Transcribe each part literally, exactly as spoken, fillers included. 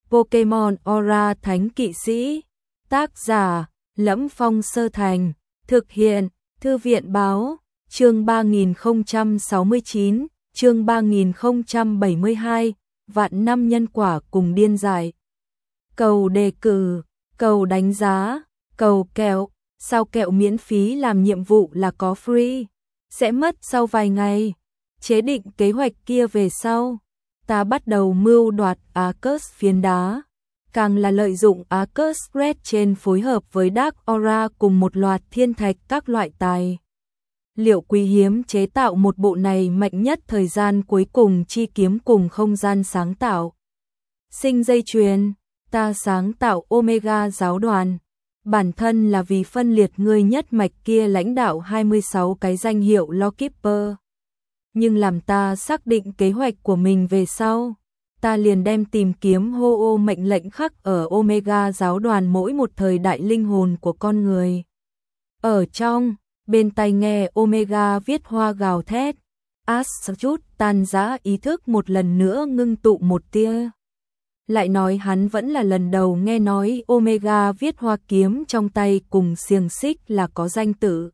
Pokemon Aura Thánh Kỵ Sĩ. Tác giả: Lẫm Phong Sơ Thành. Thực hiện: Thư viện báo. Chương ba nghìn không trăm sáu mươi chín, chương ba nghìn không trăm bảy mươi hai, vạn năm nhân quả cùng điên dại. Cầu đề cử, cầu đánh giá, cầu kẹo, sao kẹo miễn phí làm nhiệm vụ là có free, sẽ mất sau vài ngày. Chế định kế hoạch kia về sau, ta bắt đầu mưu đoạt Arcus phiến đá, càng là lợi dụng Arcus Red trên phối hợp với Dark Aura cùng một loạt thiên thạch các loại tài liệu quý hiếm chế tạo một bộ này mạnh nhất thời gian cuối cùng chi kiếm cùng không gian sáng tạo. Sinh dây chuyền, ta sáng tạo Omega giáo đoàn, bản thân là vì phân liệt ngươi nhất mạch kia lãnh đạo hai mươi sáu cái danh hiệu Lawkeeper. Nhưng làm ta xác định kế hoạch của mình về sau, ta liền đem tìm kiếm hô ô mệnh lệnh khắc ở Omega giáo đoàn mỗi một thời đại linh hồn của con người. Ở trong, bên tai nghe Omega viết hoa gào thét, Ash chút tan rã ý thức một lần nữa ngưng tụ một tia. Lại nói hắn vẫn là lần đầu nghe nói Omega viết hoa kiếm trong tay cùng xiềng xích là có danh tự.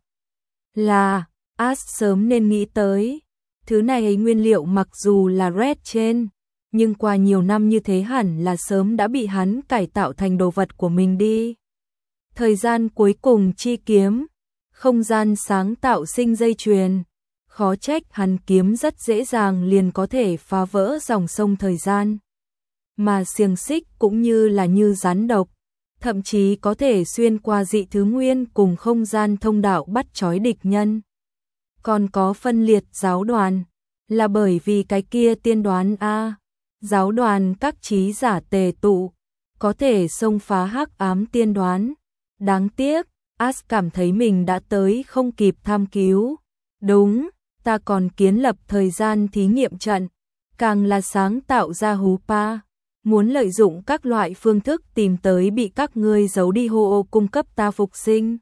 Là, Ash sớm nên nghĩ tới. Thứ này ấy nguyên liệu mặc dù là Red trên, nhưng qua nhiều năm như thế hẳn là sớm đã bị hắn cải tạo thành đồ vật của mình đi. Thời gian cuối cùng chi kiếm, không gian sáng tạo sinh dây chuyền, khó trách hắn kiếm rất dễ dàng liền có thể phá vỡ dòng sông thời gian. Mà xiềng xích cũng như là như rắn độc, thậm chí có thể xuyên qua dị thứ nguyên cùng không gian thông đạo bắt trói địch nhân. Còn có phân liệt giáo đoàn, là bởi vì cái kia tiên đoán A, giáo đoàn các trí giả tề tụ, có thể xông phá hắc ám tiên đoán. Đáng tiếc, Ash cảm thấy mình đã tới không kịp tham cứu. Đúng, ta còn kiến lập thời gian thí nghiệm trận, càng là sáng tạo ra hú pa, muốn lợi dụng các loại phương thức tìm tới bị các ngươi giấu đi hô ô cung cấp ta phục sinh.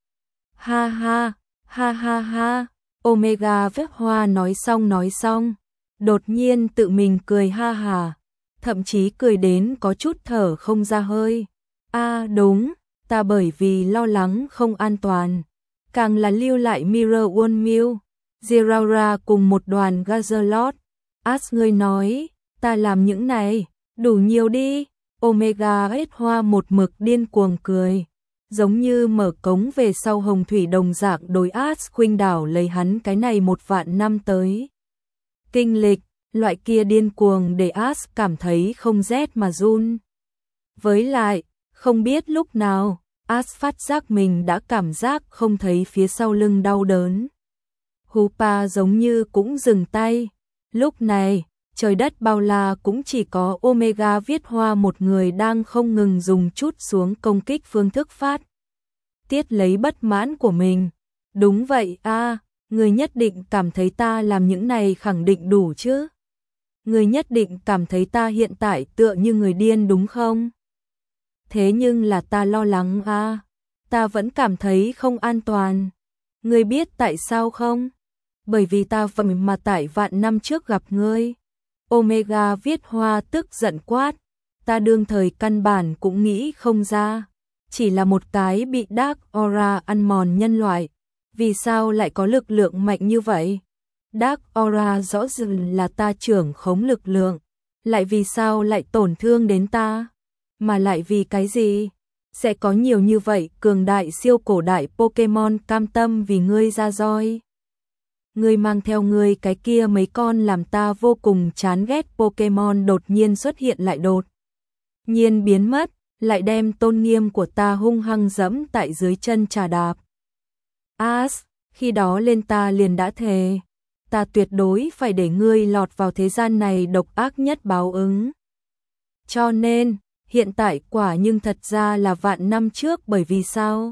Ha ha, ha ha ha. Omega vết hoa nói xong nói xong, đột nhiên tự mình cười ha hà, thậm chí cười đến có chút thở không ra hơi. A à, đúng, ta bởi vì lo lắng không an toàn, càng là lưu lại Mirror One Mill, Zeraora cùng một đoàn Gazerlot. As ngươi nói, ta làm những này, đủ nhiều đi. Omega vết hoa một mực điên cuồng cười, giống như mở cống về sau hồng thủy đồng dạng đối Ash khuynh đảo lấy hắn cái này một vạn năm tới. Kinh lịch, loại kia điên cuồng để Ash cảm thấy không rét mà run. Với lại, không biết lúc nào, Ash phát giác mình đã cảm giác không thấy phía sau lưng đau đớn. Hupa giống như cũng dừng tay. Lúc này, trời đất bao la cũng chỉ có Omega viết hoa một người đang không ngừng dùng chút xuống công kích phương thức phát tiết lấy bất mãn của mình. Đúng vậy a, à, người nhất định cảm thấy ta làm những này khẳng định đủ chứ? Người nhất định cảm thấy ta hiện tại tựa như người điên đúng không? Thế nhưng là ta lo lắng a, à, ta vẫn cảm thấy không an toàn. Ngươi biết tại sao không? Bởi vì ta vậy mà tại vạn năm trước gặp ngươi. Omega viết hoa tức giận quát, ta đương thời căn bản cũng nghĩ không ra, chỉ là một cái bị Dark Aura ăn mòn nhân loại, vì sao lại có lực lượng mạnh như vậy? Dark Aura rõ ràng là ta trưởng khống lực lượng, lại vì sao lại tổn thương đến ta? Mà lại vì cái gì? Sẽ có nhiều như vậy cường đại siêu cổ đại Pokemon cam tâm vì ngươi ra roi. Ngươi mang theo ngươi cái kia mấy con làm ta vô cùng chán ghét Pokemon đột nhiên xuất hiện lại đột nhiên biến mất, lại đem tôn nghiêm của ta hung hăng dẫm tại dưới chân trà đạp. Ash, khi đó lên ta liền đã thề, ta tuyệt đối phải để ngươi lọt vào thế gian này độc ác nhất báo ứng. Cho nên, hiện tại quả nhưng thật ra là vạn năm trước bởi vì sao?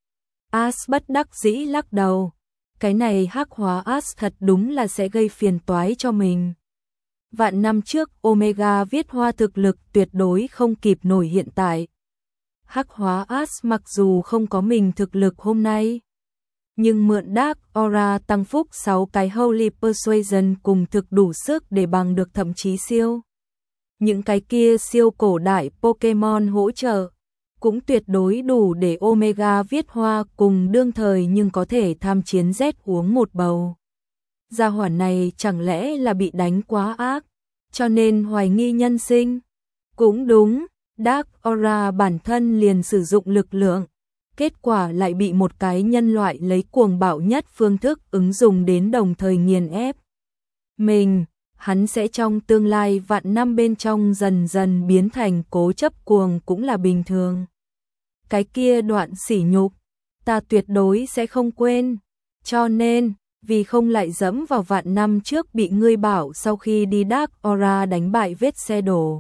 Ash bất đắc dĩ lắc đầu. Cái này hắc hóa Ash thật đúng là sẽ gây phiền toái cho mình. Vạn năm trước Omega viết hoa thực lực tuyệt đối không kịp nổi hiện tại. Hắc hóa Ash mặc dù không có mình thực lực hôm nay, nhưng mượn Dark Aura tăng phúc sáu cái Holy Persuasion cùng thực đủ sức để bằng được thậm chí siêu những cái kia siêu cổ đại Pokemon hỗ trợ, cũng tuyệt đối đủ để Omega viết hoa cùng đương thời nhưng có thể tham chiến Z uống một bầu. Gia hỏa này chẳng lẽ là bị đánh quá ác, cho nên hoài nghi nhân sinh. Cũng đúng, Dark Aura bản thân liền sử dụng lực lượng, kết quả lại bị một cái nhân loại lấy cuồng bạo nhất phương thức ứng dụng đến đồng thời nghiền ép. Mình, hắn sẽ trong tương lai vạn năm bên trong dần dần biến thành cố chấp cuồng cũng là bình thường. Cái kia đoạn sỉ nhục, ta tuyệt đối sẽ không quên, cho nên, vì không lại dẫm vào vạn năm trước bị ngươi bảo sau khi đi Dark Aura đánh bại vết xe đổ.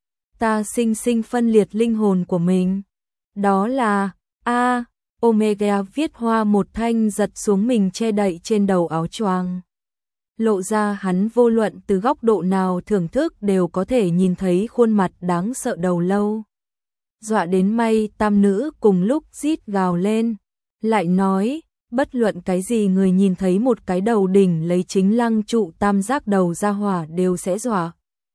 Ta sinh sinh phân liệt linh hồn của mình. Đó là, a Omega viết hoa một thanh giật xuống mình che đậy trên đầu áo choàng. Lộ ra hắn vô luận từ góc độ nào thưởng thức đều có thể nhìn thấy khuôn mặt đáng sợ đầu lâu. Dọa đến may tam nữ cùng lúc rít gào lên, lại nói, bất luận cái gì người nhìn thấy một cái đầu đỉnh lấy chính lăng trụ tam giác đầu ra hỏa đều sẽ dọa.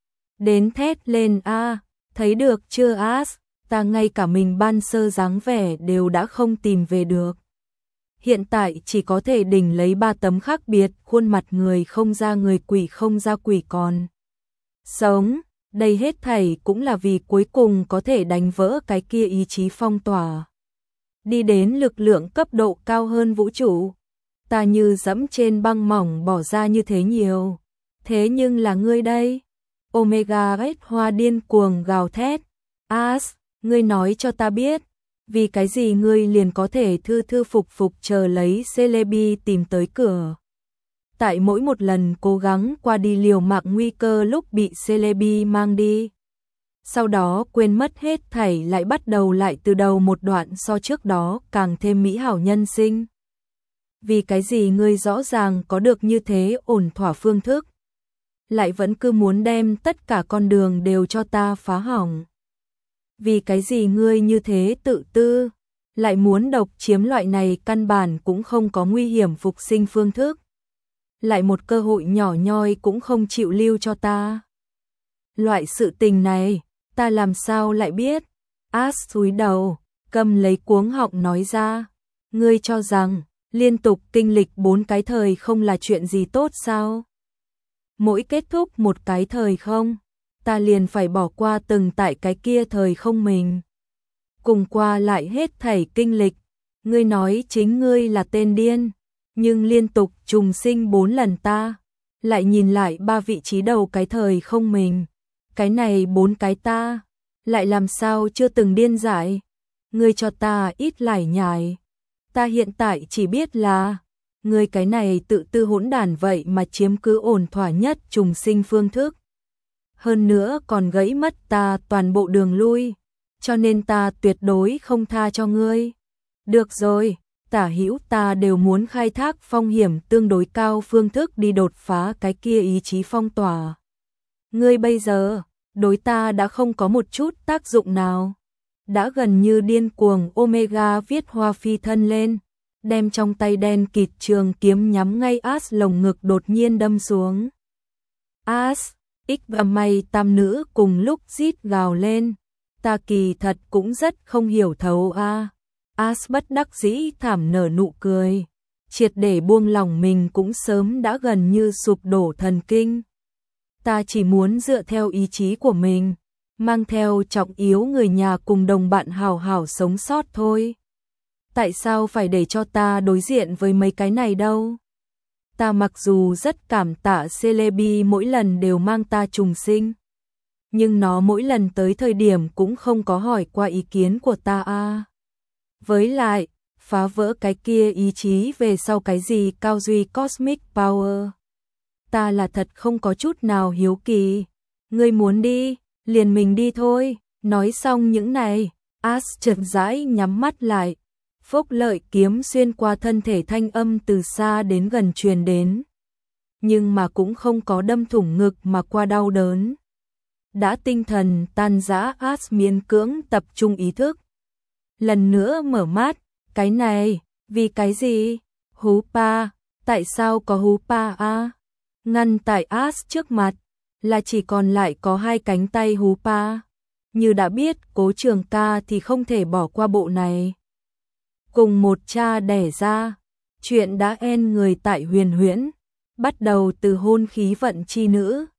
Đến thét lên a thấy được chưa As, ta ngay cả mình ban sơ dáng vẻ đều đã không tìm về được. Hiện tại chỉ có thể đỉnh lấy ba tấm khác biệt, khuôn mặt người không ra người quỷ không ra quỷ còn sống, đây hết thảy cũng là vì cuối cùng có thể đánh vỡ cái kia ý chí phong tỏa. Đi đến lực lượng cấp độ cao hơn vũ trụ, ta như dẫm trên băng mỏng bỏ ra như thế nhiều. Thế nhưng là ngươi đây. Omega S hoa điên cuồng gào thét. As, ngươi nói cho ta biết, vì cái gì ngươi liền có thể thư thư phục phục chờ lấy Celebi tìm tới cửa. Tại mỗi một lần cố gắng qua đi liều mạng nguy cơ lúc bị Celebi mang đi. Sau đó quên mất hết thảy lại bắt đầu lại từ đầu một đoạn so trước đó càng thêm mỹ hảo nhân sinh. Vì cái gì ngươi rõ ràng có được như thế ổn thỏa phương thức, lại vẫn cứ muốn đem tất cả con đường đều cho ta phá hỏng. Vì cái gì ngươi như thế tự tư, lại muốn độc chiếm loại này căn bản cũng không có nguy hiểm phục sinh phương thức. Lại một cơ hội nhỏ nhoi cũng không chịu lưu cho ta. Loại sự tình này, ta làm sao lại biết? As cúi đầu, cầm lấy cuống họng nói ra. Ngươi cho rằng, liên tục kinh lịch bốn cái thời không là chuyện gì tốt sao? Mỗi kết thúc một cái thời không, ta liền phải bỏ qua từng tại cái kia thời không mình. Cùng qua lại hết thảy kinh lịch, ngươi nói chính ngươi là tên điên, nhưng liên tục trùng sinh bốn lần ta, lại nhìn lại ba vị trí đầu cái thời không mình, cái này bốn cái ta, lại làm sao chưa từng điên dại, ngươi cho ta ít lải nhải, ta hiện tại chỉ biết là, ngươi cái này tự tư hỗn đản vậy mà chiếm cứ ổn thỏa nhất trùng sinh phương thức. Hơn nữa còn gãy mất ta toàn bộ đường lui, cho nên ta tuyệt đối không tha cho ngươi. Được rồi, tả hữu ta đều muốn khai thác phong hiểm tương đối cao phương thức đi đột phá cái kia ý chí phong tỏa. Ngươi bây giờ, đối ta đã không có một chút tác dụng nào. Đã gần như điên cuồng Omega viết hoa phi thân lên, đem trong tay đen kịt trường kiếm nhắm ngay As lồng ngực đột nhiên đâm xuống. As, X và mày tam nữ cùng lúc rít gào lên. Ta kỳ thật cũng rất không hiểu thấu a. À. As bất đắc dĩ thảm nở nụ cười, triệt để buông lòng mình cũng sớm đã gần như sụp đổ thần kinh. Ta chỉ muốn dựa theo ý chí của mình, mang theo trọng yếu người nhà cùng đồng bạn hào hào sống sót thôi. Tại sao phải để cho ta đối diện với mấy cái này đâu? Ta mặc dù rất cảm tạ Celebi mỗi lần đều mang ta trùng sinh, nhưng nó mỗi lần tới thời điểm cũng không có hỏi qua ý kiến của ta a. À. Với lại, phá vỡ cái kia ý chí về sau cái gì cao duy Cosmic Power. Ta là thật không có chút nào hiếu kỳ. Ngươi muốn đi, liền mình đi thôi. Nói xong những này, As chậm rãi nhắm mắt lại. Phúc lợi kiếm xuyên qua thân thể thanh âm từ xa đến gần truyền đến. Nhưng mà cũng không có đâm thủng ngực mà qua đau đớn. Đã tinh thần tan rã As miễn cưỡng tập trung ý thức. Lần nữa mở mắt, cái này, vì cái gì? Hú pa, tại sao có hú pa a? Ngăn tại As trước mặt, là chỉ còn lại có hai cánh tay hú pa. Như đã biết Cố Trường Ca thì không thể bỏ qua bộ này. Cùng một cha đẻ ra, chuyện đã en người tại Huyền Huyễn, bắt đầu từ hôn khí vận chi nữ.